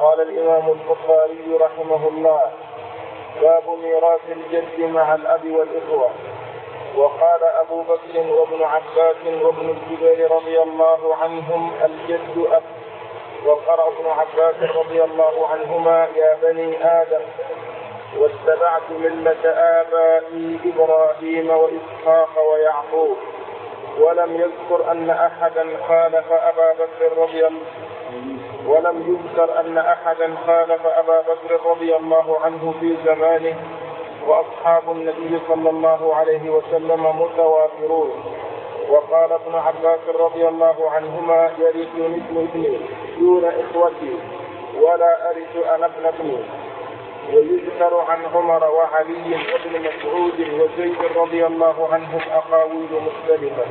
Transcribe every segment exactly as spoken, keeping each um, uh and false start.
قال الإمام البخاري رحمه الله: باب ميراث الجد مع الأب والإخوة. وقال أبو بكر وابن عباس وابن الزبير رضي الله عنهم: الجد أب. وقرأ ابن عباس رضي الله عنهما: يا بني آدم واتبعت ملة آبائي إبراهيم وإسحاق ويعقوب. ولم يذكر أن أحدا خالف أبا بكر رضي الله ولم يذكر أن أحدا خالف أبا بكر رضي الله عنه في زمانه، وأصحاب النبي صلى الله عليه وسلم متوافرون. وقال ابن عباس رضي الله عنهما: يرث مثل ابني دون إخوتي ولا أرث أنا ابن ابني. ويذكر عن عمر وعلي وابن مسعود وزيد رضي الله عنهم أقاويل مختلفة.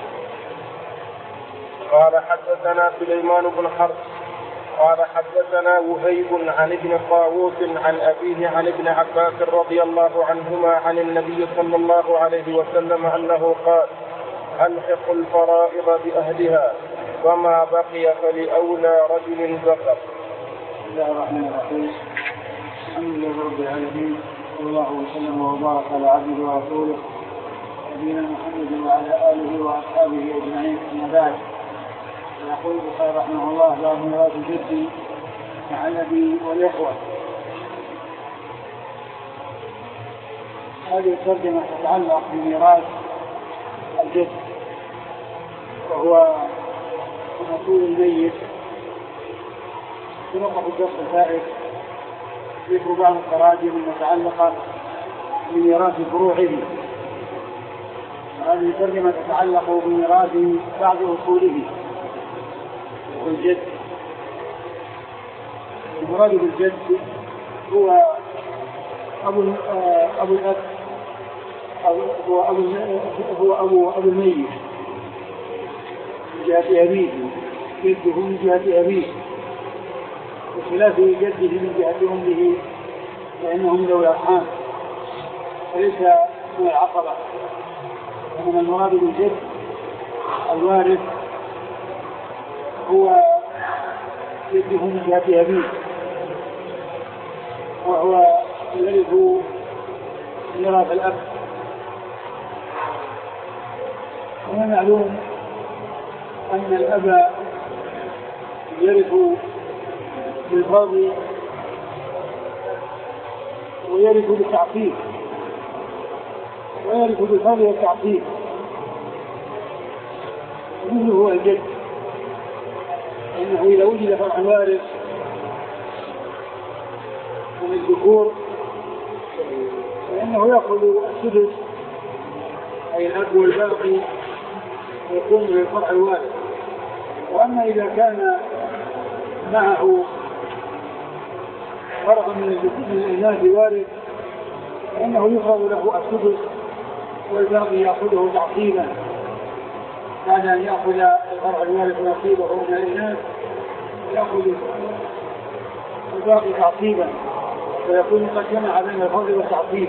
قال حدثنا سليمان بن حرب قال حدثنا وهيب عن ابن طاووس عن أبيه عن ابن عباس رضي الله عنهما عن النبي صلى الله عليه وسلم أنه قال: ألحق الفرائض بأهلها وما بقي فلأولى رجل ذكر. بسم الله الرحمن الرحيم. الحمد لله رب العالمين، صلى الله وسلم وبارك على عبده ورسوله نبينا محمد وعلى آله وأصحابه أجمعين. أما بعد، يقول البخاري رحمه الله: باب ميراث الجد مع الأب والإخوة. هذه الترجمة تتعلق بميراث الجد، وهو مسؤول الميت. سبق في الدرس الفائت ذكر بعض التراجم المتعلقة بميراث فروعه. هذه الترجمة تتعلق بميراث بعض أصوله والجد. المراد بالجد هو أبو أبو الأب، هو أبو هو أبو أبو الميت من جهة أبيه، جده من جهة أبيه، بخلاف جده من جهة أمه فإنهم ذوي أرحام وليس من العقبة. إنما المراد بالجد الوارث هو جده من جهة أبيه، وهو يرث ميراث الأب. ومن معلوم أن الأب يرث بالفرض ويرث بالتعصيب، ويرث بالفرض والتعصيب. ومنه هو الجد، إنه إذا وجد فرع وارث من الذكور فإنه يأخذ السدس أي الأب والباقي ويكون من الفرع الوارث. وأما إذا كان معه فرع من الإناث وارث فإنه يفرض له السدس والباقي يأخذه تعصيبا، بعد أن يأخذ الفرع الوارث نصيبه من الإناث يأخذ الباقي تعصيبا، فيكون قد جمع بين الفرض والتعصيب.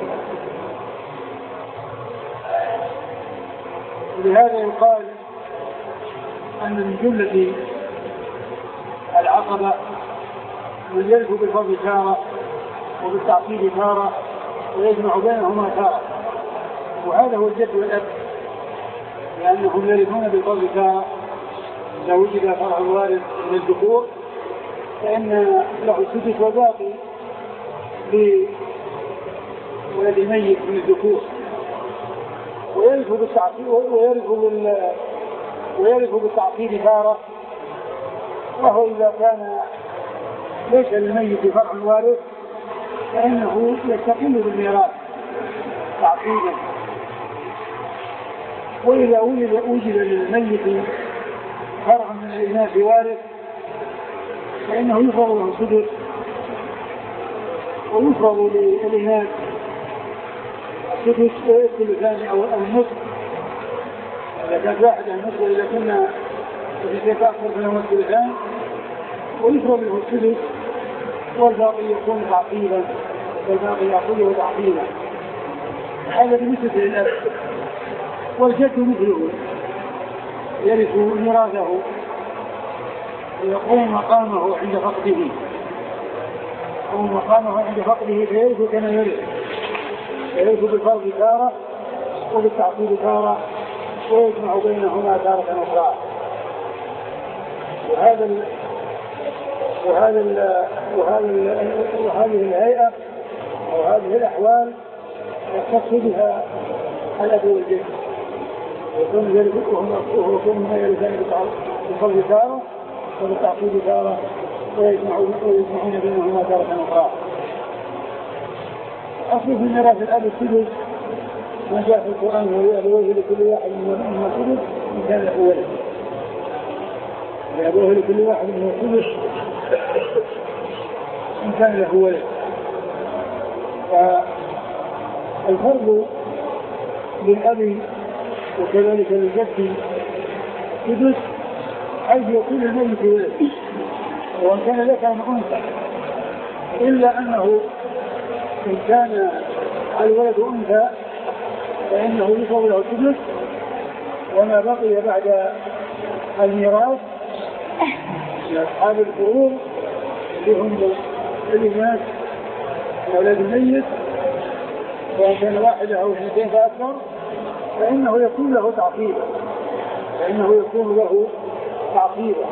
ولهذا يقال أن من جملة العقبة من يرث بالفرض تارة وبالتعصيب تارة ويجمع بينهما تارة، وهذا هو الجد والأب، لأنهم يرثون بالفرض تارة إذا وجد فرع وارث من الذكور فإن له السدس والباقي لولد ميت من الذكور، ويرث بالتعصيب ويرث بال ويرث بالتعصيب تارة، وهو إذا كان ليس للميت فرع وارث فإنه يستقل بالميراث تعصيبا. وإذا وجد وجد للميت فرع من الإناث وارث فإنه يفرض له السدس ويفرض للإناث السدس الثلثان أو النصف إذا كانت واحدة النصف، وإذا كنا في أكثر فلهم الثلثان، ويفرض له السدس والباقي يكون تعصيبا والباقي يأخذه تعصيبا. هذا بالنسبة للأب. والجد مثله يرث ميراثه ويقوم مقامه عند فقده أو مقامه عند فقده فيرث كما يرث، يرث بالفرض تارة وبالتعصيب تارة ويجمع بينهما تارة أخرى. وهذا ال وهذا ال وهذا ال وهذه الهيئة أو هذه الأحوال يختص بها الأب والجد، ويكون ذلك ويكون ما يرثان بالفرض تارة وبالتعصيب تارة ويجمعون بينهما تارة أخرى. أصل في ميراث الأب السدس ما جاء في القرآن ولأبويه لكل واحد منهما السدس إن كان له ولد، لأبويه لكل واحد منهما السدس إن كان له ولد. فالفرض للأب وكذلك للجد سدس حيث يكون الميت ولد، وإن كان لك أن أنثى، إلا أنه إن كان الولد أنثى فإنه يفضل له السدس، وما بقي بعد الميراث لأصحاب الفروض اللي هم الإناث أولاد الميت، وإن كان واحدة أو اثنتين فأكثر فإنه يكون له تعقيبا فإنه يكون له تعقيبا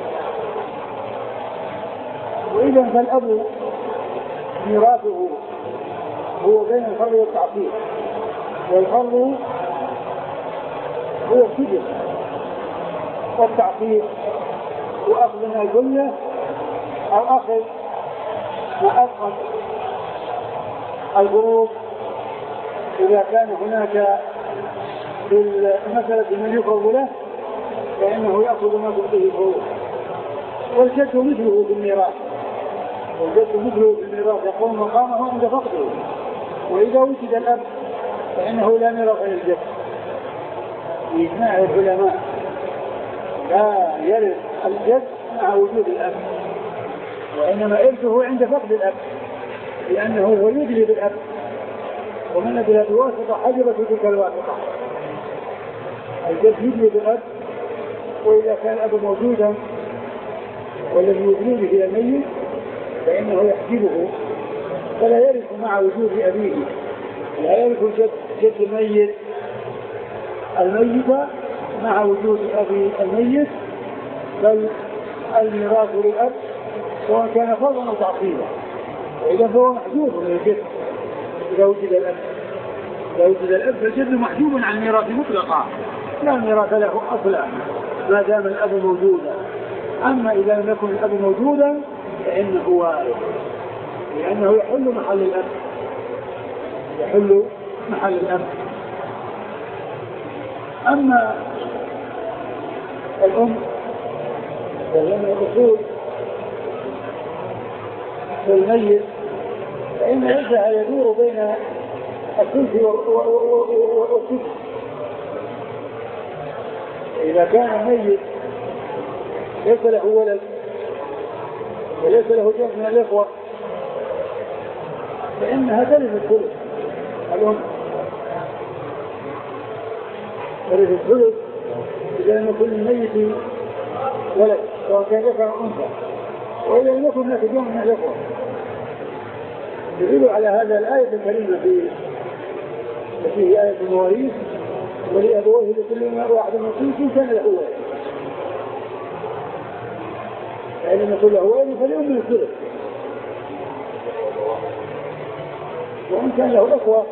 وإذا فالأب ميراثه هو بين الفرض والتعقيب، والفرض هو السدس، والتعقيب وأخذ من الجملة أو أخذ ما أسقط الفروض إذا كان هناك في المسألة من يفرض له فإنه يأخذ ما تبقيه الفروض. والجد مثله في الميراث والجد مثله في الميراث يقوم مقامه عند فقده، وإذا وجد الأب فإنه لا ميراث للجد بإجماع العلماء، لا يرث الجد مع وجود الأب، وإنما إرثه عند فقد الأب لأنه هو يدلي بالأب، ومن بلا بواسطة حجبت تلك الواسطة. الجد يدلي بالأب، وإذا كان الأب موجودا والذي يدلي به الميت فإنه يحجبه فلا يرث مع وجود أبيه، لا يرث الجد جد الميت الميت مع وجود أبي الميت، بل الميراث للأب سواء كان فرضا أو تعصيبا، وإذا فهو محجوب من الجد إذا وجد الأب. إذا وجد الأب فالجد محجوب عن الميراث مطلقا، لا ميراث له أصلا ما دام الأب موجودا. أما إذا لم يكن الأب موجودا فإنه وارث، لأنه يحل محل الأب يحل محل الأب. أما الأم فلما الأصول في الميت فإن عزها يدور بين الثلث والثلث. إذا كان الميت ليس له ولد وليس له جمع من الإخوة فإنها ترث الثلث. الأم ترث الثلث إذا لم يكن الميت ولد سواء كان ذكر أو أنثى، وإذا لم يكن هناك جمع من الإخوة. يدل على هذا الآية الكريمة في فيه آية المواريث ولأبويه لكل واحد منهم كان له ولد، فإن كل له ولد فلأم الثلث، وإن كان له أخوة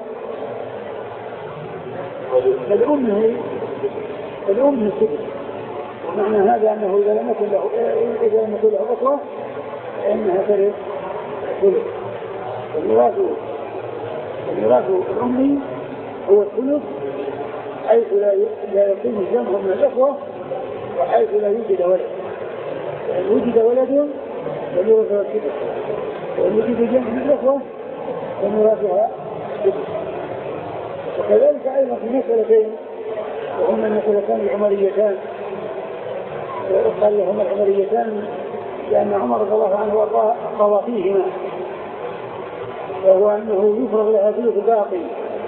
فلأمه فلأمه الثلث. ومعنى هذا أنه إذا لم يكن له إذا لم يكن له أخوة فإنها ترث الثلث. الميراث الميراث الأمي هو الثلث حيث لا يكون الجمع من الأخوة وحيث لا يوجد ولد. فإن وجد ولد فميراثها الثلث، وإن وجد جمع من الأخوة فميراثها الثلث. وكذلك أيضا في مسألتين وهما المسألتان العمريتان، وقال لهما العمريتان لأن عمر رضي الله عنه قضى فيهما، وهو أنه يفرغ لها ثلث باقي،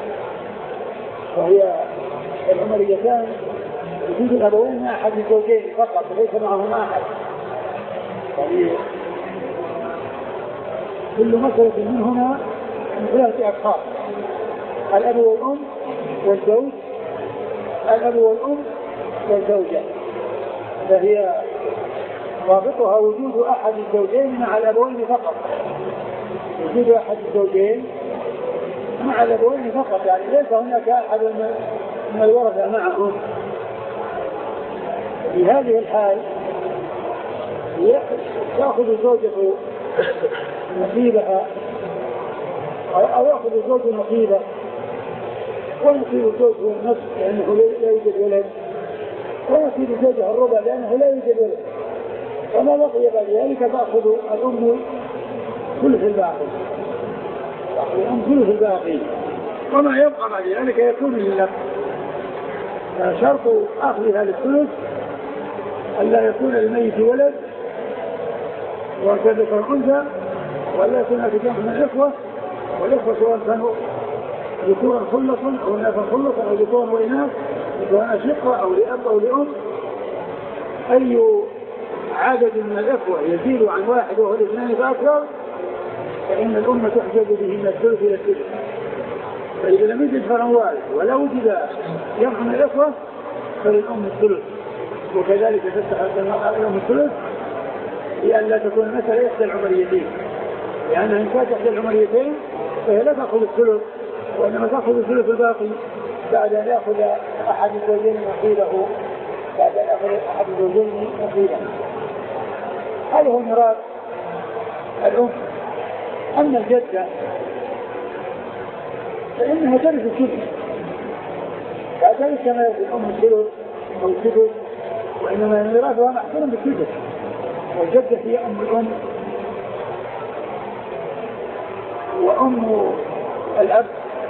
وهي العمريتان وجود الأبوين مع أحد الزوجين فقط ليس معهما أحد، يعني كل مسألة منهما من ثلاثة أقسام: الأب والأم والزوج، الأب والأم والزوجة، فهي رابطها وجود أحد الزوجين مع الأبوين فقط، وجود أحد الزوجين مع الأبوين فقط، يعني ليس هناك أحد من الورثة معهم. في هذه الحال يأخذ زوجته نصيبها أو يأخذ الزوج نصيبه، ونصيب الزوج هو النصف لأنه لا يوجد ولد، ونصيب زوجها الربع لأنه لا يوجد ولد، وما بقي بعد ذلك تأخذ الأم ثلث الباقي، تأخذ الأم ثلث الباقي، وما يبقى بعد ذلك يكون للأب. شرط أخذها للثلث ألا يكون للميت ولد وكذلك الأنثى، ولا يكون في جمع من الإخوة، والإخوة سواء كانوا ذكورا خلصا أو إناثا خلصا أو ذكورا وإناث، سواء أشقة أو لأب أو لأم، أي عدد من الإخوة يزيد عن واحد وهو الاثنين فأكثر فإن الأمة تحجب به من الثلث إلى الثلث. فإذا لم يجد فرع وارث ولا وجد جمع من الإخوة فللأم الثلث، وكذلك تستحق الأم الثلث لأن لا تكون المسألة إحدى العمريتين، لأنها إن كانت إحدى العمريتين فهي لا تأخذ الثلث، وإنما تأخذ الثلث الباقي بعد أن يأخذ أحد الزوجين نصيبه، بعد أن يأخذ أحد الزوجين نصيبه. هذا هو ميراث الأم. أما الجدة فإنها ترث الثلث، فذلك كما يأخذ الأم الثلث أو الثلث، وإنما ميراثها محصور بالثلث. والجدة هي أم الأم وأم الأب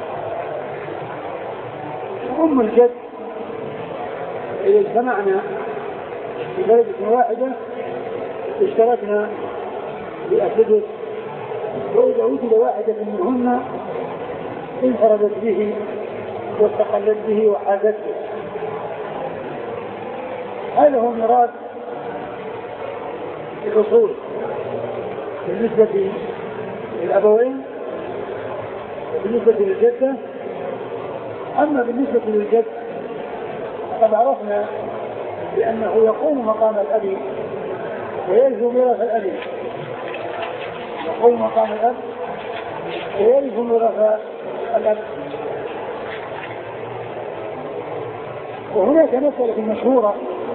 وأم الجد. إذا اجتمعنا في بلدة واحدة اشتركنا بأسدس، وإذا وجد واحدة منهن انفردت به واستقلت به وحازته. هذا هو ميراث الأصول بالنسبة للأبوين وبالنسبة للجدة. أما بالنسبة للجد فقد عرفنا بأنه يقوم مقام الأب ويرث ميراث الأب، يقوم مقام الأب ويرث ميراث الأب. وهناك مسألة مشهورة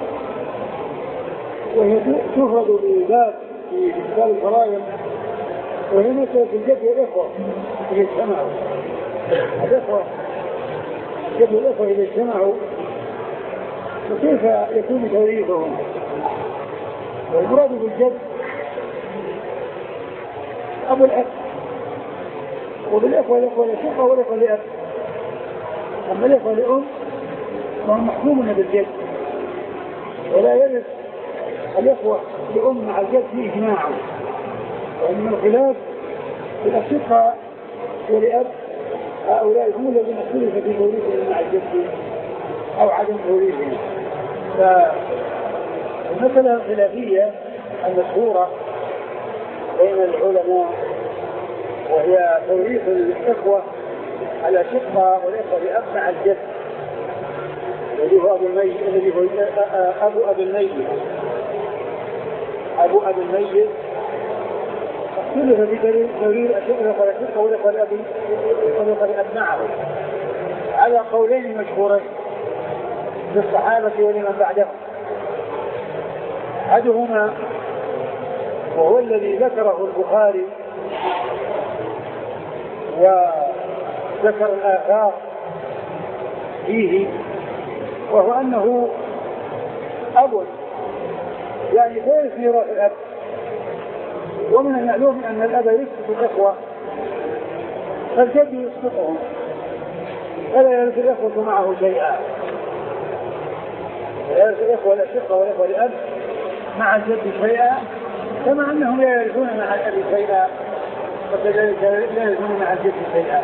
وهي تفرد بباب في كتاب الفرائض، وهي مسألة الجد والإخوة إذا اجتمعوا. الإخوة الجد والإخوة إذا اجتمعوا فكيف يكون توريثهم؟ والمراد بالجد أبو الأب، وبالإخوة الإخوة لشقة والإخوة لأب. أما الإخوة لأم فهم محكومون بالجد، ولا يرث الإخوة لأم مع الجد في إجماعا، وإن الخلاف في الأشقة ولأب هؤلاء هم الذين اختلف في توريثهم مع الجد أو عدم توريثهم. فالمسألة الخلافية المشهورة بين العلماء وهي توريث الإخوة على شقة والإخوة لأب مع الجد، الذي هو أبو الميت، الذي هو أبو أبو الميت أبو أبو الميت اختلف في توريث الإخوة لشقة والإخوة لأب والإخوة لأب معه على قولين مشهورين للصحابة ولمن بعدهم. أحدهما وهو الذي ذكره البخاري وذكر الآثار فيه، وهو أنه أب يعني ثالث ميراث الأب. ومن المعلوم أن الأب يسقط الإخوة فالجد يسقطهم، فلا يرث الإخوة معه شيئا، لا يرث الإخوة الأشقة والإخوة لأب مع الجد شيئا، كما أنهم لا يرثون مع الأب شيئا وكذلك لا يرثون مع الجد شيئا.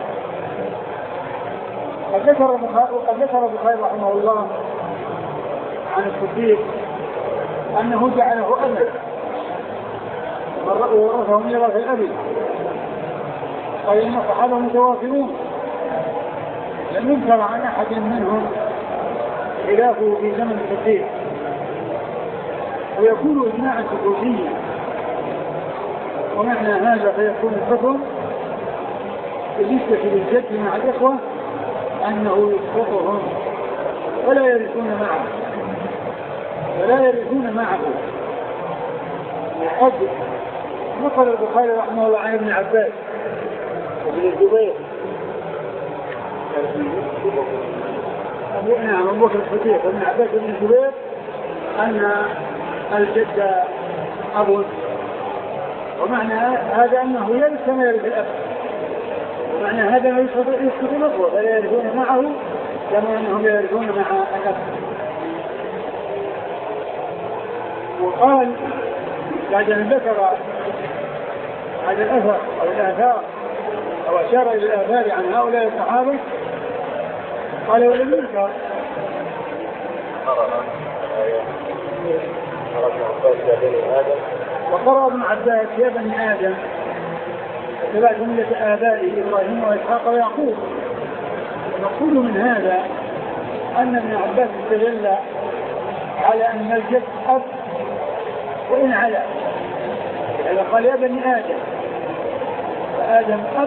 قد ذكر البخاري رحمه الله عن الصديق أنه جعله أمل، ورثه ميراث الأب. قال إن الصحابة متوافرون لم يذكر عن أحد منهم خلافه في زمن الصديق، ويكون إجماعا سكوتيا. ومعنى هذا فيكون الحكم بالنسبة للجد مع الإخوة أنه يسقطهم ولا يرثون معه ولا يرثون معه. وقد نقل البخاري رحمه الله عن ابن عباس وابن الزبير نعم أبو بكر الصديق وابن عباس وابن الزبير أن الجد أب، ومعنى هذا أنه يرث كما يرث الأب، ومعنى هذا ما يسقط الأخوة فلا يرثون معه كما أنهم يرثون مع الأب. وقال بعد أن ذكر هذا الأثر أو الآثار أو أشار إلى الآثار عن هؤلاء الصحابة قال ولم يذكر وقرأ ابن عباس يا بني آدم اتبعت ملة آبائي إبراهيم وإسحاق ويعقوب. نقول من هذا أن ابن عباس استدل على أن الجد أب وإن على، يعني قال يا بني آدم فآدم أب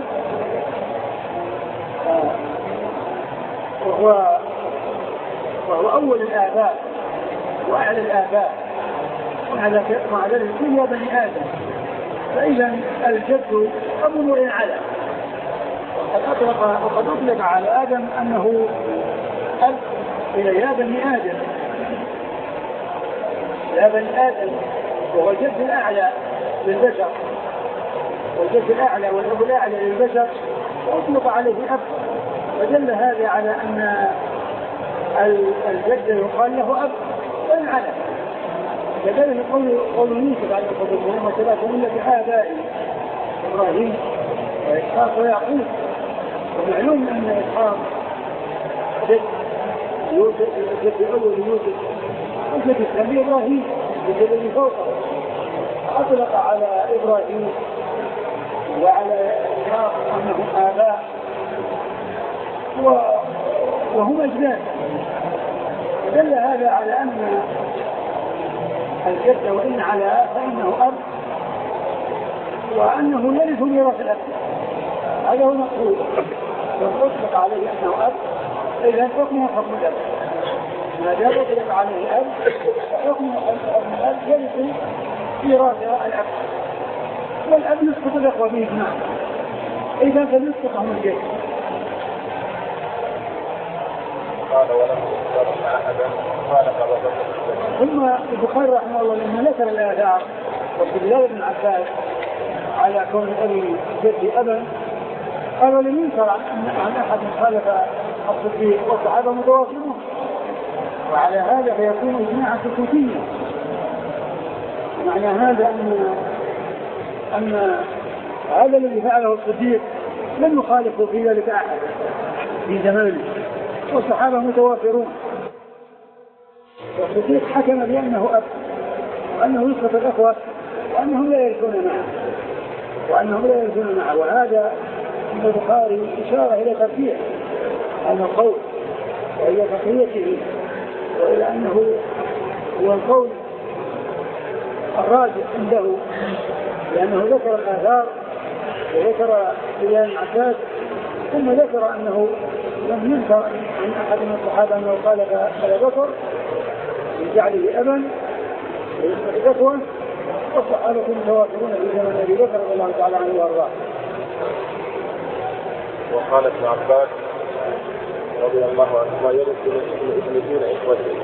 وهو وهو أول الآباء وأعلى الآباء، ومع ذلك يقول يا بني آدم، فإذا الجد أب وإن على. وقد أطلق وقد أطلق على آدم أنه أب إلى يا بني آدم يا بني آدم، وهو الجد الأعلى للبشر والجد الأعلى والأب الأعلى للبشر، وأطلق عليه أب، فدل هذا على أن الجد يقال له أب وإن على. كذلك قول قول يوسف عليه الصلاة والسلام وتبعت ملة آبائي إبراهيم وإسحاق ويعقوب. ومعلوم أن إسحاق جد يوسف الجد الأول يوسف والجد الثاني إبراهيم الجد الذي فوقه. أطلق على إبراهيم وعلى إسحاق أنهم آباء وهم أجداد، فدل هذا على أن الجد وإن على فإنه أب وأنه يرث ميراث الأب. هذا هو المقصود. لو أطلق عليه أنه أب إذا حكمه حكم الأب، ما دام أطلق عليه أب حكمه حكم الأب يرث ميراث الأب، والأب يسقط الأخوة بإجماع، إذا فليسقطهم الجد. قال ولم يذكر أحدا قال قبض. ثم البخاري رحمه الله لما ذكر الآثار واستدلال ابن عباس على كون أبي جد أبا قال لم ينكر عن أحد خالف الصديق والصحابة متواصلون، وعلى هذا فيكون إجماعا سكوتيا. معنى هذا أن أن هذا الذي فعله الصديق لم يخالفه في ذلك أحد في زمانه، والصحابة متوافرون. والصديق حكم بأنه أب وأنه يسقط الأخوة وأنهم لا يرثون معه وأنهم لا يرثون معه وهذا من البخاري إشارة إلى ترجيح هذا القول وإلى تقويته وإلى أنه هو القول الراجح عنده، لأنه ذكر الآثار وذكر بيان عباس ثم ذكر أنه لم ينكر عن أحد من الصحابة أنه قال أبا بكر بجعله أبا للإخوة، والصحابة متوافرون في زمن أبي بكر رضي الله تعالى عنه وأرضاه. وقال ابن عباس رضي الله عنهما يرث من ابن دون إخوته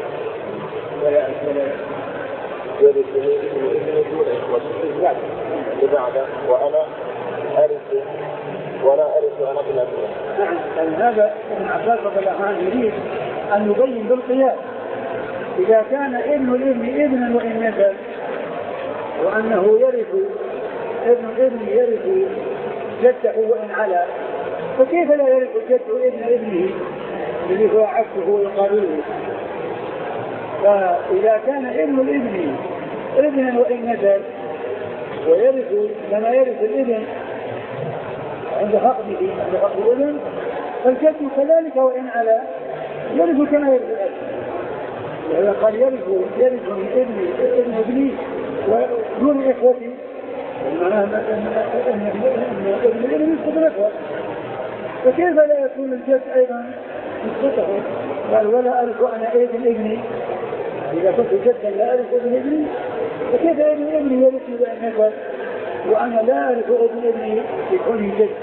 يرث من ابن دون إخوته لبعده وأنا أرث ولا أرث أنا ابن أبي. نعم، يعني هذا ابن عباس رضي الله عنه يريد أن يبين بالقياس إذا كان ابن الابن ابنا وإن نزل وأنه يرث ابن الابن يرث جده وإن علا، فكيف لا يرث الجد ابن ابنه الذي هو عكسه ويقارنه؟ فإذا كان ابن الابن ابنا وإن نزل ويرث كما يرث الابن عند فقده عند فقد الابن، فالجد كذلك وإن على يرث كما يرث الأب. وإذا قال يرث يرث من ابني ابن ابني ودون إخوتي، معناه أن ابن الابن يسقط الإخوة، فكيف لا يكون الجد أيضا يسقطه؟ قال ولا أرث أنا ابن ابني، إذا كنت جدا لا أرث ابن ابني، فكيف ابن ابني يرث بأن يكبر وأنا لا أعرف ابن ابني يكون جد؟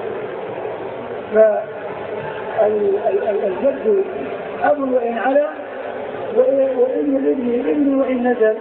فالجد أب وإن على، وابن الابن ابن وإن نزل،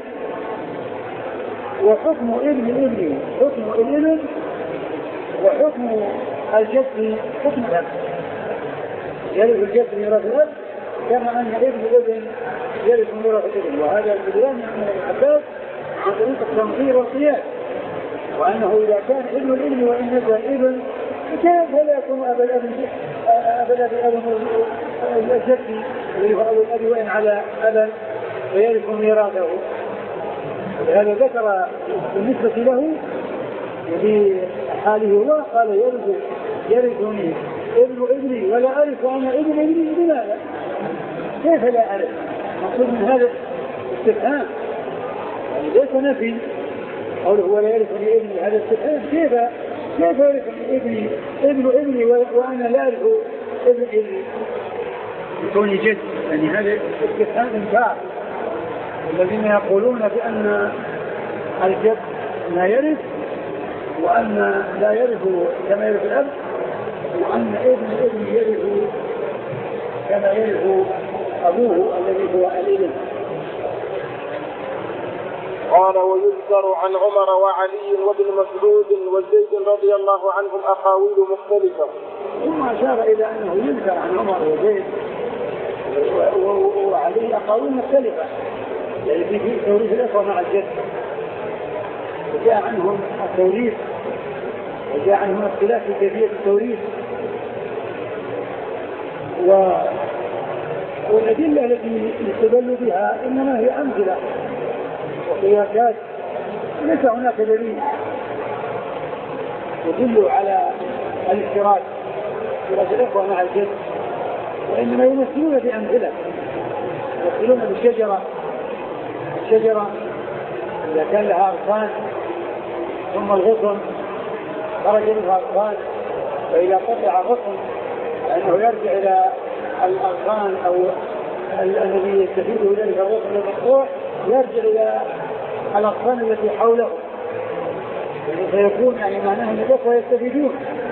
وحكم ابن الابن حكم الابن، وحكم الجد حكم الأب. يرث الجد ميراث الأب كما أن ابن الابن يرث ميراث الابن، وهذا البيان عن ابن عباس عن طريق التنظير والقياس، وأنه إذا كان ابن الابن وإن نزل ابن فكيف لا يكون أبا الأب أبا الأب الجد الذي هو أبو الأب وإن على أبا ويرث ميراثه. ولهذا ذكر بالنسبة له في حاله هو قال يرث يرثني ابن ابني ولا أعرف أنا ابن ابني، لماذا؟ كيف لا أعرف؟ مقصود من هذا استفهام، يعني ليس نفي. قوله ولا يرثني ابني هذا استفهام، كيف كيف يرثني ابني ابن ابني وأنا لا أعرف ابن ابني يكون جد؟ يعني هذا استفهام إنكار. الذين يقولون بأن الجد لا يرث وأن لا يرث كما يرث الأب، وأن ابن ابن يرث كما يرث أبوه الذي هو الابن. قال ويذكر عن عمر وعلي وابن مسعود وزيد رضي الله عنهم أقاويل مختلفة. ثم أشار إلى أنه يذكر عن عمر وزيد وعلي أقاويل مختلفة، يعني في توريث الأخوة مع الجد، وجاء عنهم التوريث وجاء عنهم اختلاف في كيفية التوريث، و... والأدلة التي يستدل بها إنما هي أمثلة وقياسات، ليس هناك دليل يدل على الاشتراك في الأخوة مع الجد، وإنما يمثلون بأمثلة، يمثلون بالشجرة. الشجرة إذا كان لها أغصان ثم الغصن خرج منها أغصان، فإذا قطع غصن فإنه يرجع إلى الأغصان أو الذي يستفيده ذلك الغصن المقطوع، يرجع إلى الأغصان التي حوله، يعني فيكون يعني معناه أن الأخوة يستفيدون،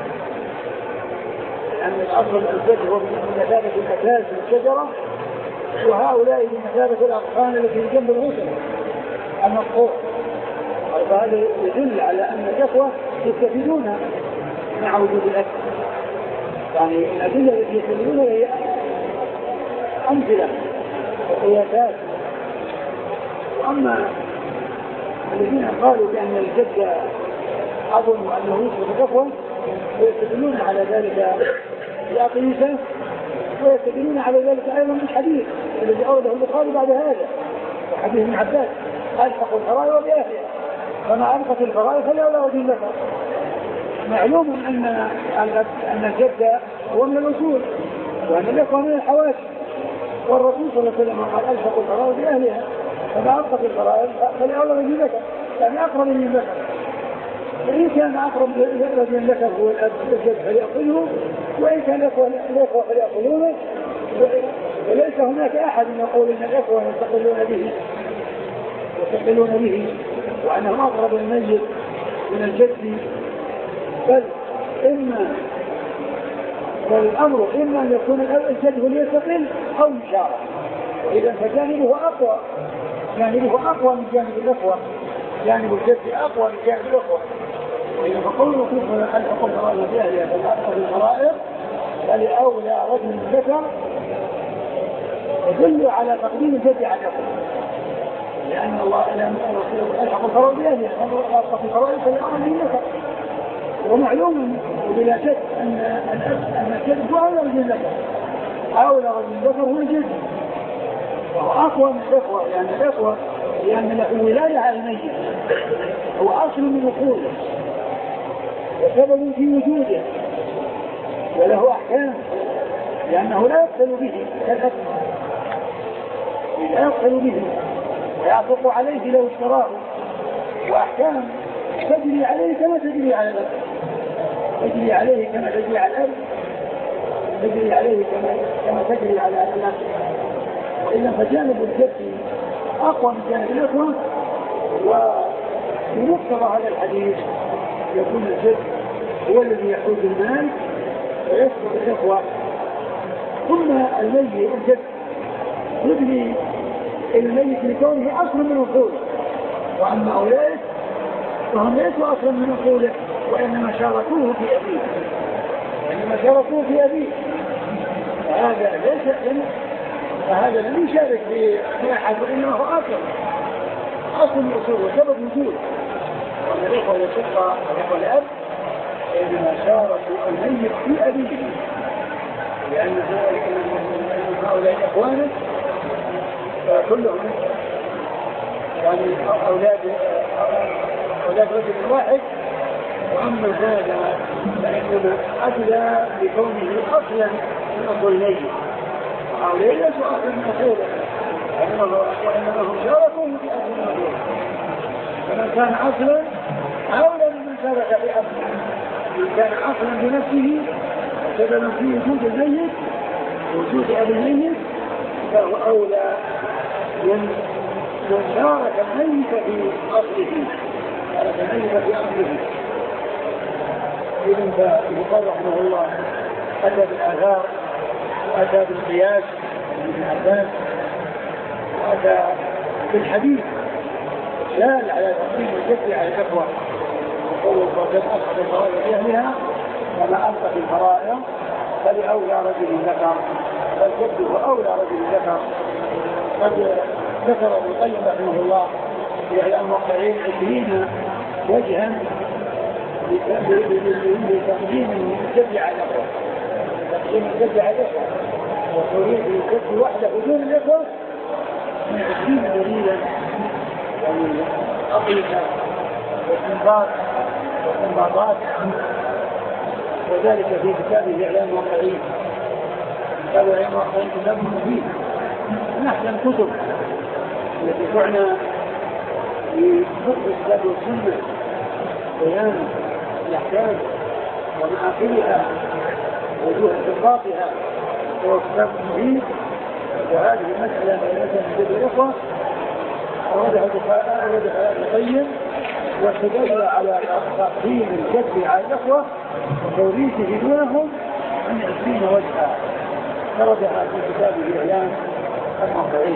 لأن الأصل الجد هو من مثابة الأساس من الشجرة، وهؤلاء بمثابة الأغصان التي جنب الغصن المقطوع. فهذا يدل على أن الأخوة يستفيدون مع وجود الأكل، يعني الأدلة التي يستفيدون هي أمثلة وقياسات. وأما الذين قالوا بأن الجد أظن أنه يسبق الأخوة ويستدلون على ذلك بأقيسة، ويستدلون على ذلك أيضا بالحديث الذي أورده البخاري بعد هذا، وحديث ابن عباس ألحقوا الفرائض بأهلها، فما ألقت الفرائض فلا ولا وجه لك. معلوم أن أن الجد هو من الأصول وأن الأخوة من الحواشي، والرسول صلى الله عليه وسلم قال ألحقوا الفرائض بأهلها، فما ألقت الفرائض فلا ولا وجه لك، يعني أقرب من ذكر. وإن كان أقرب من ذكر هو الأب الجد فليأخذه، وإن كان الأخوة فليأخذونه، وليس هناك أحد يقول أن الأخوة يستقلون به يستقلون به وأنهم أقرب الميت من الجد، بل إما والأمر إما أن يكون الجد هو ليستقل أو يشارك، وإذا فجانبه أقوى جانبه أقوى من جانب الأخوة، جانب الجد أقوى من جانب الأخوة. وإذا فقولوا كيف ألحقوا الفرائض بأهلها فالألحق الفرائض فلأولى رجل ذكر يدل على تقديم الجد على الأخوة، لأن الله ألحق الفرائض بأهلها فالألحق الفرائض فلأولى ذكر. ومعلوم بلا شك أن أن الجد هو أولى رجل ذكر، أولى رجل ذكر هو الجد، وهو أقوى من الأخوة، لأن الأخوة لأن له ولاية على الميت، هو أصل أصل من أصوله وسبب في وجوده وله أحكام، لأنه لا يقتل به كالأكل، لا يقتل به ويعتق عليه لو اشتراه، وأحكام تجري عليه كما تجري على الأكل، تجري عليه كما تجري على الأرض، تجري عليه كما كما تجري على الأكل. وإلا فجانب الجد أقوى من جانب الأخوة، وبمقتضى هذا الحديث يكون الجد هو الذي يحوز المال ويسقط الإخوة. ثم الميت الجد يبني الميت لكونه أصلا من أصوله، وأما أولئك فهم ليسوا أصلا من أصوله وإنما شاركوه في أبيه، وإنما شاركوه في أبيه، فهذا ليس فهذا لم يشارك في أحد وإنما هو أصل أصل من أصوله وسبب وجوده. وأن الإخوة والشقة الإخوة الأب إنما شاركوا الميت في أبيه، لأن هؤلاء إخوانه كلهم يعني أولاد أولاد رجل واحد، وأما هذا فإنما أدلى بكونه أصلا من أصل الميت، وهؤلاء ليسوا أصلا من أصوله وإنما هم شاركوا في أصل الميت. فمن كان أصلا أولى من شارك في أصله، من كان أصلا بنفسه سببا في وجود الميت وجود أبي الميت فهو أولى من من شارك الميت في أصله، شارك الميت في أصله. إذن فيقال رحمه الله أتى بالآثار وأتى بالقياس ابن عباس وأتى بالحديث دال على تقديم الجد على الإخوة، وقول وقد أسقط الفرائض بأهلها وما أسقط الفرائض فلأولى رجل ذكر، فالجد هو أولى رجل ذكر. قد ذكر ابن القيم رحمه الله في إعلام الموقعين عشرين وجها لتقديم الجد على الإخوة، تقديم الجد على الإخوة وتريد الجد وحده بدون الإخوة من عشرين دليلا يعني أقيسة واستنباط واستنباطات، وذلك في كتابه إعلام الموقعين. كتاب إعلام الموقعين كتاب مفيد من أحسن الكتب التي تعنى بفقه الكتاب والسنة، بيان الأحكام ومآخذها ووجوه استنباطها، هو كتاب مفيد. وهذه المسألة من جد الإخوة أوردها ابن القيم واستدل على تقديم الجد على الإخوة وتوريثه دونهم من عشرين وجها، سردها في كتابه إعلام الموقعين.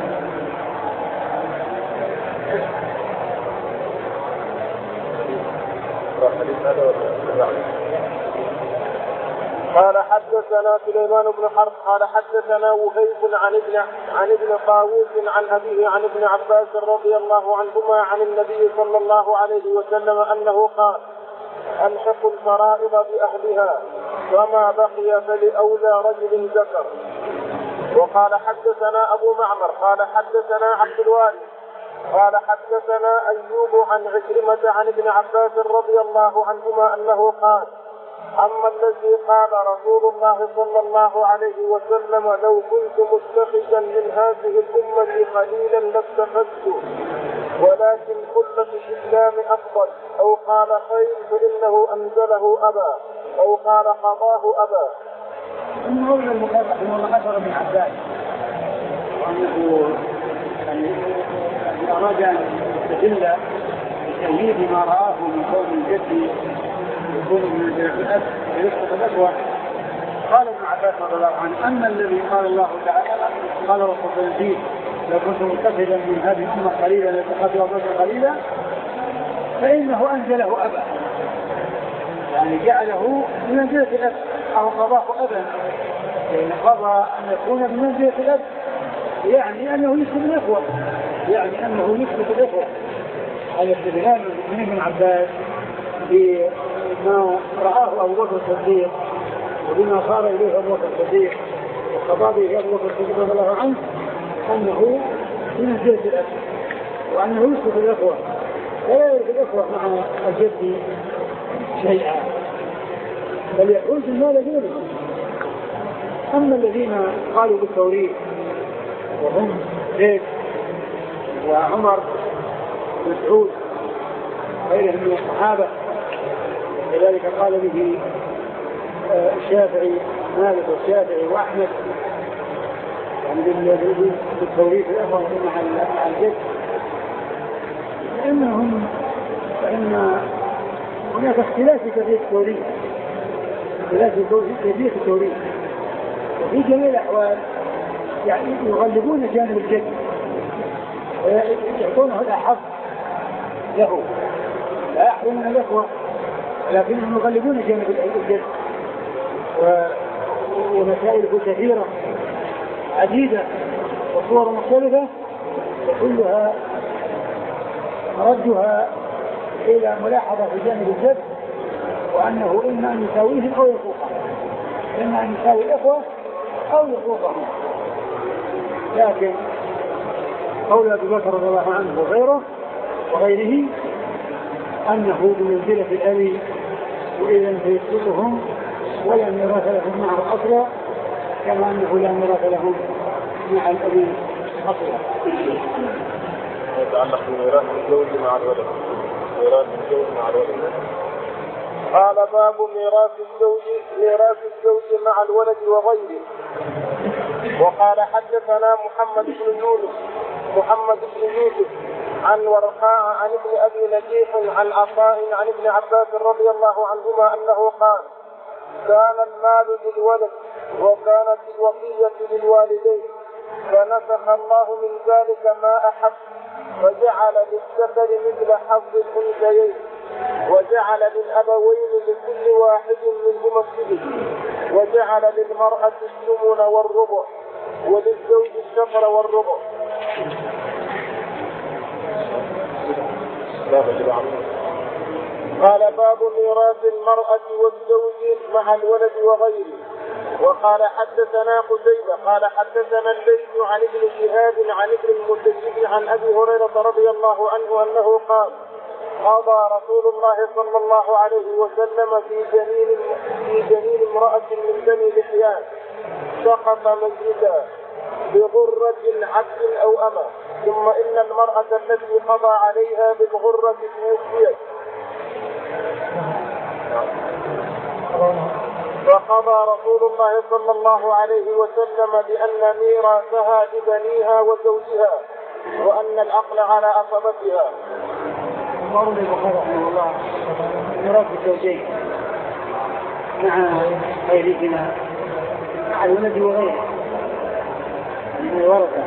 قال حدثنا سليمان بن حرب قال حدثنا وهيب عن ابن عن ابن طاووس عن أبيه عن ابن عباس رضي الله عنهما عن النبي صلى الله عليه وسلم أنه قال: ألحقوا الفرائض بأهلها وما بقي فلأولى رجل ذكر. وقال حدثنا أبو معمر قال حدثنا عبد الوارث قال حدثنا أيوب عن عكرمة عن ابن عباس رضي الله عنهما أنه قال: أما الذي قال رسول الله صلى الله عليه وسلم: لو كنت متخذا من هذه الأمة خليلا لاتخذته، ولكن خلة الإسلام أفضل، أو قال خير فإنه أنزله أبا، أو قال قضاه أبا. ثم أولى المقرر رحمه أثر ابن عباس وأنه أراد أن يستدل بتأييد ما رآه من قول الجد يكون من الأب ويسقط الأخوة. قال ابن عباس رضي الله عنه: أما الذي قال الله تعالى قال رسول فيه: لو كنت متخذا من هذه الأمة قليلا لاتخذت أبا قليلا، فإنه أنزله أبا، يعني جعله بمنزلة الأب أو قضاه أبا، لأن قضى أن يكون بمنزلة الأب يعني أنه يسقط الأخوة، يعني أنه يسقط الأخوة. هذا استدلال من ابن عباس بما رآه أبو بكر الصديق وبما صار إليه أبو بكر الصديق وقضى به أبو بكر الصديق رضي الله عنه أنه بمنزلة الأب وأنه يسقط الأخوة. ولا يرث الإخوة مع الجد شيئا، بل يحوز المال غيره. أما الذين قالوا بالتوريث وهم زيد وعمر ومسعود وغيرهم من الصحابة، لذلك قال به الشافعي مالك والشافعي وأحمد، يعني بالتوريث الأخوة مع الجد، فإنهم فإن هناك اختلاف في كيفية التوريث، اختلاف في كيفية التوريث، وفي جميع الأحوال يعني يغلبون جانب الجد ويعطونه الأحظ له، لا يحرمون الأخوة لكنهم يغلبون جانب الجد. ومسائل كثيرة عديدة وصور مختلفة كلها ردها إلى ملاحظة في جانب الجد، وأنه إما أن يساويهم أو يفوقهم، إما أن يساوي الإخوة أو يفوقهم. لكن قول أبي بكر رضي الله عنه وغيره وغيره أنه بمنزلة الأبي، وإذا فيسقطهم ولا ميراث لهم معه أصلا، كما أنه لا ميراث لهم مع الأبي أصلا. يتعلق بميراث الزوج مع الولد. ميراث الزوج مع الولد. قال باب ميراث الزوج ميراث الزوج مع الولد وغيره. وقال حدثنا محمد بن يونس محمد بن يوسف عن ورقاء عن ابن أبي نجيح عن عطاء عن ابن عباس رضي الله عنهما أنه قال: كان المال للولد وكانت الوصية للوالدين، فنسخ الله من ذلك ما أحب، فجعل للذكر مثل حظ الأنثيين، وجعل للأبوين لكل واحد منهما الثلث، وجعل للمرأة الثمن والربع، وللزوج الشطر والربع. قال باب ميراث المرأة والزوج مع الولد وغيره. وقال حدثنا قتيبة قال حدثنا الليث عن ابن شهاب عن ابن المسيب عن أبي هريرة رضي الله عنه أنه قال: قضى رسول الله صلى الله عليه وسلم في جنين في جنين امرأة من بني لحيان سقط ميتا بغرة عبد أو أمة، ثم إن المرأة التي قضى عليها بالغرة توفيت، فقضى رسول الله صلى الله عليه وسلم بأن ميراثها لبنيها وزوجها، وأن العقل على عصبتها. قال البخاري رحمه الله: ميراث الزوجين مع غيرهما مع الولد وغيره من الورثة،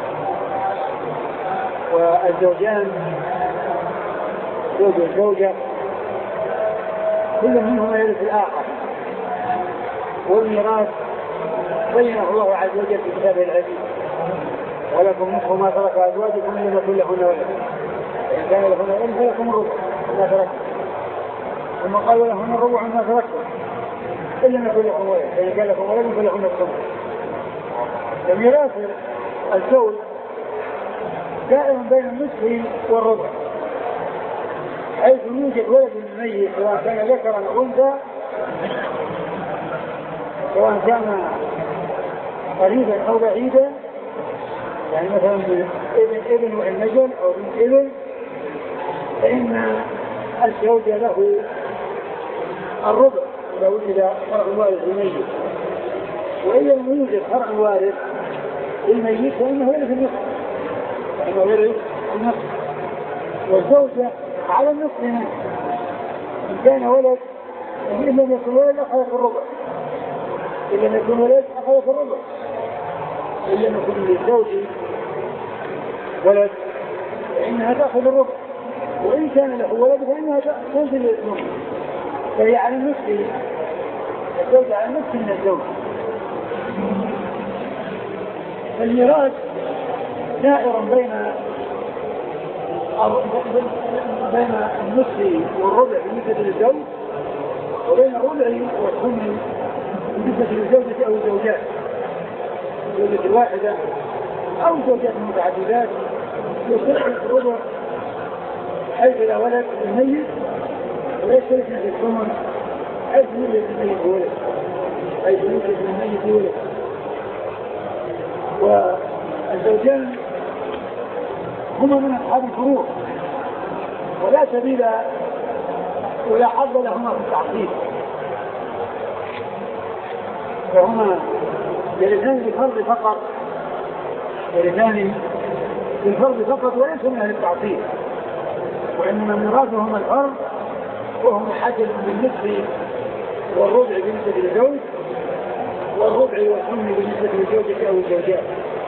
والزوجان زوج والزوجة كل منهما يرث الآخر، والميراث بينه الله عز وجل في كتابه العزيز: ولكم نصف ما ترك أزواجكم إن لم يكن لهن ولد، إن كان لهن ولد فلكم الربع ما تركتم، ثم قال: ولهن الربع ما تركتم إن لم يكن لكم ولد، فإن كان لكم ولد فلهن الثمن. فميراث الزوج دائما بين النصف والربع، حيث يوجد ولد ميت سواء كان ذكرا أو أنثى، سواء كان قريبا أو بعيدا، يعني مثلا ابن ابن وابن نجل أو ابن ابن، فإن الزوج له الربع إذا وجد فرع وارث الميت، وإذا لم يوجد فرع وارث الميت فإنه يرث النصف، فإنه يرث النصف، والزوجة على النصف منه، إن كان ولد إن لم يكن ولد أخذت الربع، إن لم يكن ولد أخذت الربع، إن لم يكن للزوج ولد فإنها تأخذ الربع، وإن كان له ولد فإنها تنزل الثمن، فهي على النصف، الزوج على النصف من الزوج. فالميراث دائر بين بين النصف والربع بالنسبة للزوج، وبين الربع والثمن بالنسبة للزوجة أو الزوجات، الزوجة الواحدة أو زوجات متعددات، يصح الربع حيث لا ولد الميت وليس يشرك الثمن حيث يوجد الميت ولد حيث يوجد الميت ولد. والزوجان هما من أصحاب الفروض ولا سبيل ولا حظ لهما في التعصيب، فهما يرثان بالفرض فقط يرثان بالفرض فقط وليسوا من أهل التعصيب، وإنما ميراثهما الفرض وهم حجر بالنصف والربع بالنسبة للزوج والربع والثمن بالنسبة للزوجة أو الزوجات.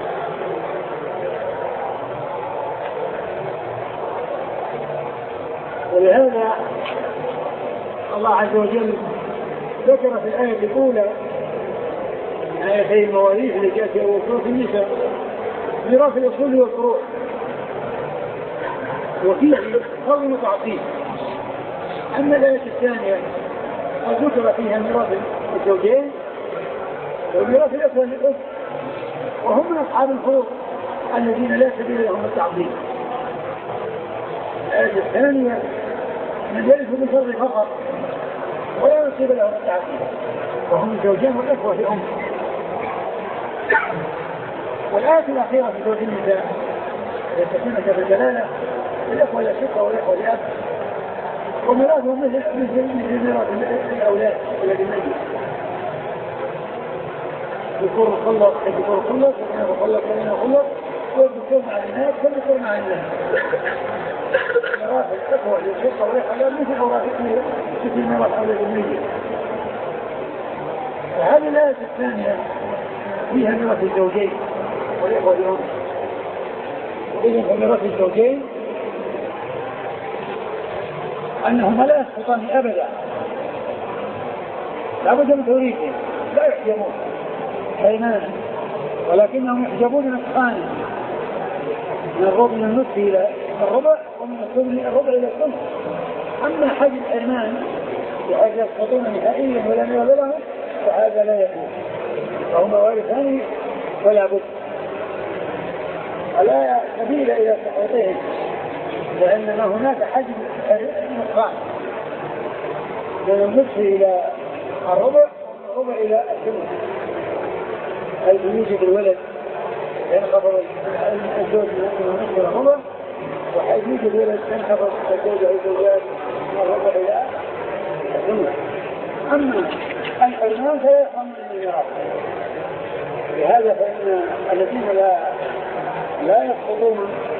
ولهذا الله عز وجل ذكر في الآية الأولى آيتي المواريث التي جاءت أول سورة النساء ميراث الأصول والفروع، وفيه فرض وتعصيب. أما الآية الثانية ذكر فيها ميراث الزوجين وميراث الأخوة للأب، وهم من أصحاب الفروض الذين لا سبيل لهم التعصيب. الآية الثانية من يرث بالفرض فقط ولا نصيب لهم التعصيب، وهم الزوجين والأخوة لأم. والآية الأخيرة في سورة النساء يستكمل بالدلالة الأخوة لا شقة والأخوة لأب، وميراثهم مثل مثل ميراث الأولاد الذي ميت. ذكور الخلق ذكور الخلق وإنه خلق وإنه خلق والذكور مع الإناث والذكور مع الإناث. ميراث الأخوة للشقة والأخوة لأب مثل أوراثهم مثل ميراث أولاد الميت. وهذه الآية الثانية فيها ميراث الزوجين والإخوة لأم. وإذن فميراث الزوجين أنهما لا يسقطان أبدا، لا بد من توريثهم، لا يحجبون حينان، ولكنهم يحجبون نصفان من الربع من النصف إلى الربع ومن الثمن الربع إلى الثمن. أما حج الحرمان بحيث يسقطون نهائيا ولا ميراث لهم فهذا لا يكون، فهما وارثان ولا بد، ولا سبيل إلى سقوطهم، لأنما هناك حجم نقصان من النصف إلى الربع ومن الربع إلى الثمن، حيث يوجد الولد ينخفض الزوج من النصف إلى الربع، وحيث يوجد الولد ينخفض الزوج أو الزوجات من الربع إلى الثمن. أما الحرمان فلا يحرم من الميراث، لهذا فإن الذين لا لا يسقطون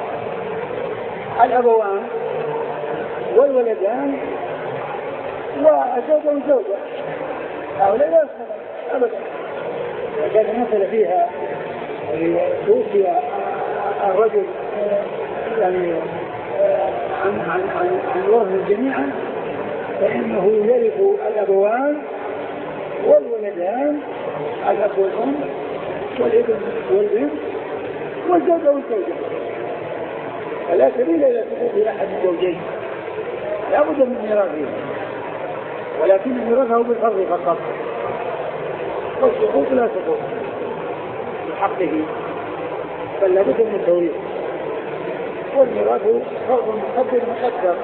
الأبوان والولدان والزوجة والزوجة هؤلاء لا يسقطون أبدا. وكان مثل فيها توفي الرجل يعني عن عن عن عن ورثه جميعا فإنه يرث الأبوان والولدان الأب والأم والابن والبنت والزوجة والزوجة، فلا سبيل إلى سقوط أحد الزوجين، لا بد من ميراثه، ولكن ميراثه بالفرض فقط، والسقوط لا سقوط بحقه، بل لا بد من التوريث، والميراث فرض مقدر مقدر.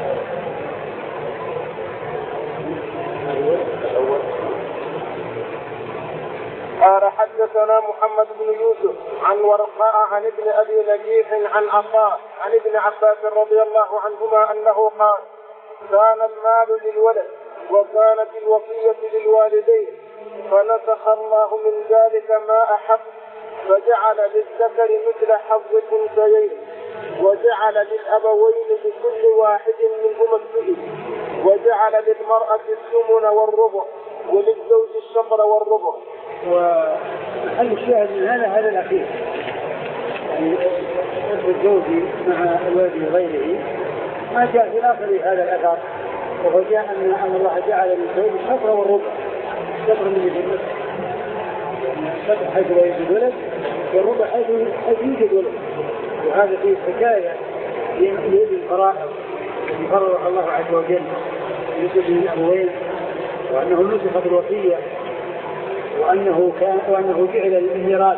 قال حدثنا محمد بن يوسف عن ورقاء عن ابن أبي نجيح عن عطاء عن ابن عباس رضي الله عنهما أنه قال: كان المال للولد وكانت الوصية للوالدين، فنسخ الله من ذلك ما أحب، فجعل للذكر مثل حظ الأنثيين، وجعل للأبوين لكل واحد منهما الثلث، وجعل للمرأة الثمن والربع، وللزوج الشطر والربع. ومحل الشاهد من هذا هذا الأخير، يعني حب الزوج مع الوالد وغيره، ما جاء في آخر هذا الأثر، وهو جاء أن أن الله جعل للزوج الشطر والربع، الشطر من يوجد الشطر حيث لا يوجد ولد، والربع حيث يوجد ولد، وهذا فيه حكاية للفرائض التي فرضها الله عز وجل يوجد للأبوين، وأنه نسخت الوصية، وأنه كان وأنه جعل للميراث،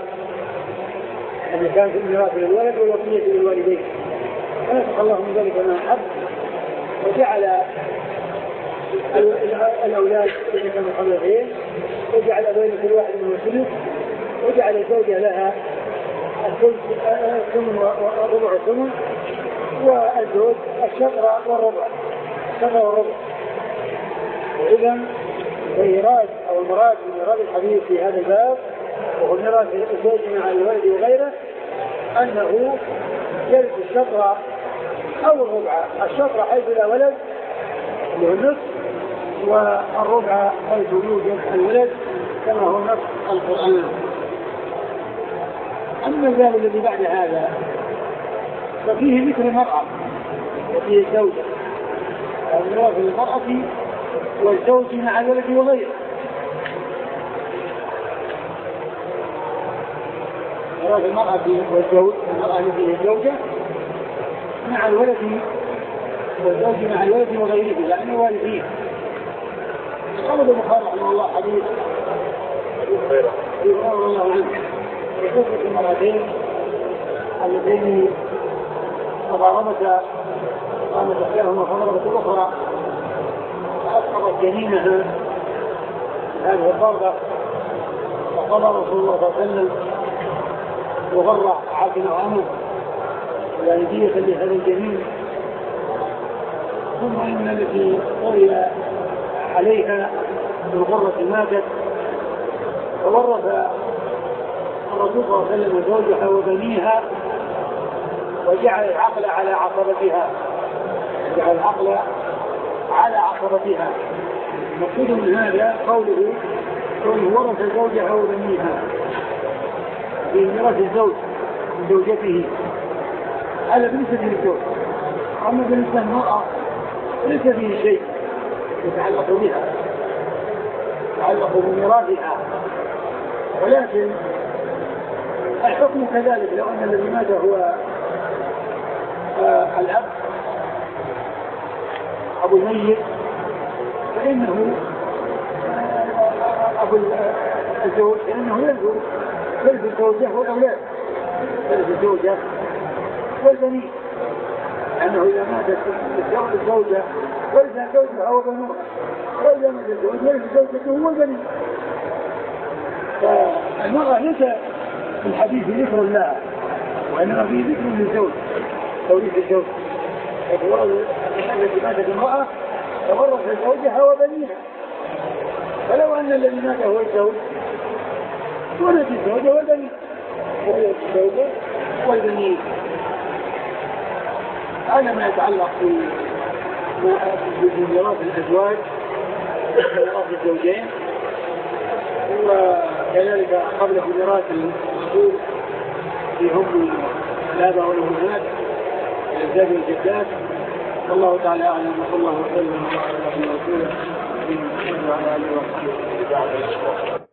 أن كان في الميراث للولد والوصية للوالدين، فنسخ الله من ذلك ما أحب، وجعل الأولاد إذا كانوا حملين وجعل بين كل واحد منهم الثلث، وجعل الزوجة لها الثمن وربع الثمن، والزوج الشطر والربع الشطر والربع. وإذا فإيراد أو المراد من إيراد الحديث في هذا الباب وهو ميراث الزوج مع الولد وغيره أنه يرث الشطر أو الربع، الشطر حيث لا ولد اللي هو النصف، والربع حيث يوجد الولد كما هو نص القرآن. أما الباب الذي بعد هذا ففيه ذكر المرأة وفيه الزوجة، الميراث للمرأة والزوج مع الولد وغيره. ميراث المرأة والزوج، المرأة التي هي الزوجة مع الولد والزوج مع الولد وغيره يعني والدين. قال البخاري رحمه الله حديث رضي الله عنه يخص المرأتين اللتين تضاربتا قامت احداهما فضربت الاخرى فاسقطت جنينها هذه الضربه، فقال رسول الله صلى الله عليه وسلم وغرع عبد وامه يعني دية لهذا الجنين، ثم ان التي قرئ عليها بالغرة ماتت، فورث الرسول صلى الله عليه وسلم زوجها وبنيها وجعل العقل على عصبتها، جعل العقل على عصبتها. مقصود من هذا قوله قوله ورث زوجها وبنيها في ميراث الزوج من زوجته، هذا بالنسبة للزوج. أما بالنسبة للمرأة ليس فيه شيء يتعلق بها، يتعلق بميراثها، ولكن الحكم كذلك لو أن الذي مات هو آه الأب أبو الميت فإنه آه أبو الزوج فإنه يلزم يلزم الزوجة والأولاد، يلزم الزوجة والبنين، لأنه إذا ماتت الزوجة ولد زوجها وبنوها، وإذا مات الزوج ولد زوجته والبنين. فالمرأة ليس في الحديث ذكر لها وإنما فيه ذكر للزوج، توريث الزوج. التي ماتت المرأة تورث زوجها وبنيها، فلو أن الذي مات هو الزوج ولد الزوجة والبنين، ولد الزوجة والبنين. هذا ما يتعلق بميراث الأزواج وميراث الزوجين، وكذلك قبل ميراث الأصول في هم الآباء والأمهات الأجداد والجدات. والله تعالى أعلم، وصلى الله وسلم على رسوله وعلى آله وصحبه.